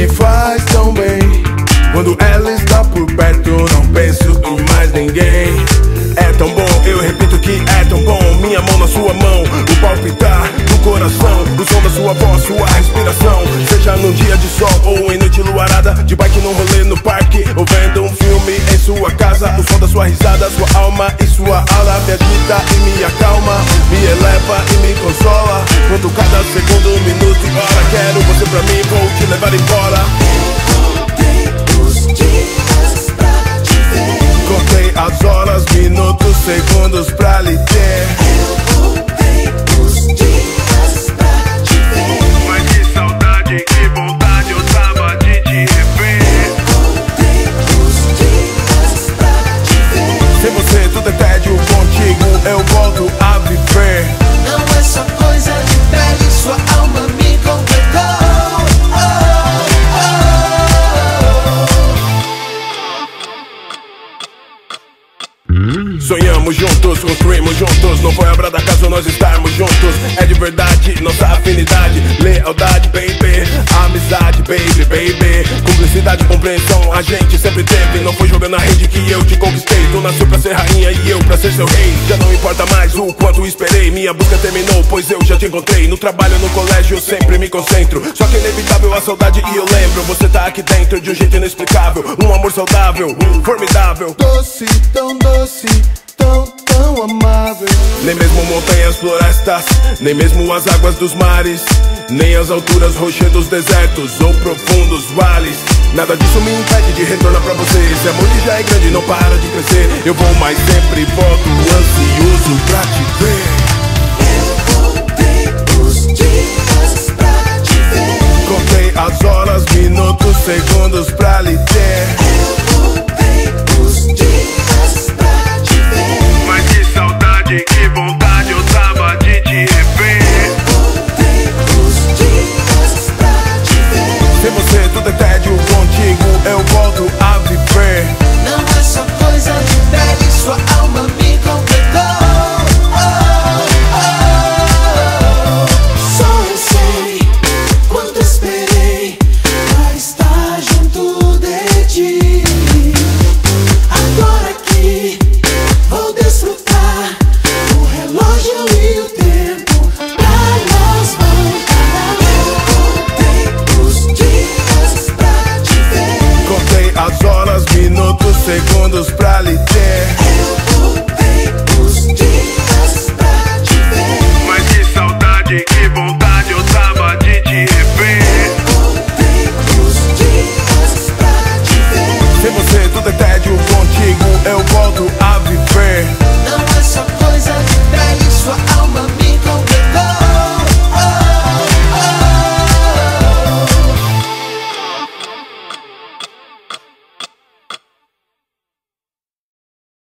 me faz tão bem. Quando ela está por perto, não penso em mais ninguém. É tão bom, eu repito que é tão bom. Minha mão na sua mão, o palpitar do coração, o som da sua voz, sua respiração. Seja num dia de sol ou em noite luarada, de bike num rolê no parque, ou vendo um filme em sua casa. O som da sua risada, sua alma e sua aula me agita e me acalma, me eleva e me consola. Conto cada segundo, minuto e hora. Quero você pra mim, vou te levar embora. Contei as horas, minutos, segundos pra lhe ter. Eu contei os dias pra te ver. Mas que saudade, que vontade eu tava de te rever. Eu contei os dias pra te ver. Sem você tudo é tédio, contigo eu volto a viver. Não é só coisa de pele, sua alma me completou. Sonhamos juntos, construímos juntos. Não foi obra da casa nós estarmos juntos. É de verdade nossa afinidade, lealdade, baby. Amizade, baby, baby. Cumplicidade, compreensão, a gente sempre teve. Não foi jogando na rede que eu te conquistei. Tu nasceu pra ser rainha e eu pra ser seu rei. Já não importa mais o quanto esperei. Minha busca terminou, pois eu já te encontrei. No trabalho, no colégio, eu sempre me concentro. Só que é inevitável a saudade e eu lembro. Você tá aqui dentro de um jeito inexplicável. Um amor saudável, formidável. Doce, tão doce, tão amável. Nem mesmo montanhas, florestas, nem mesmo as águas dos mares, nem as alturas, rochedos, desertos ou profundos vales. Nada disso me impede de retornar pra você. Esse amor que já é grande não para de crescer. Eu vou mais sempre volto, ansioso pra te ver. Eu contei os dias pra te ver. Contei as horas, minutos, segundos pra lhe ter. Eu contei os dias pra te ver. Mas que saudade, que vontade eu tava de te rever. Eu contei os dias pra te ver. Sem você tudo é tédio, contigo eu volto a viver. Não é só coisa de pele, sua alma me completou. Só eu sei quanto esperei pra estar junto de ti. Agora aqui vou desfrutar o relógio e o tempo pra nós voltar. Eu contei os dias pra te ver. Contei as horas, minutos, segundos pra lhe ter.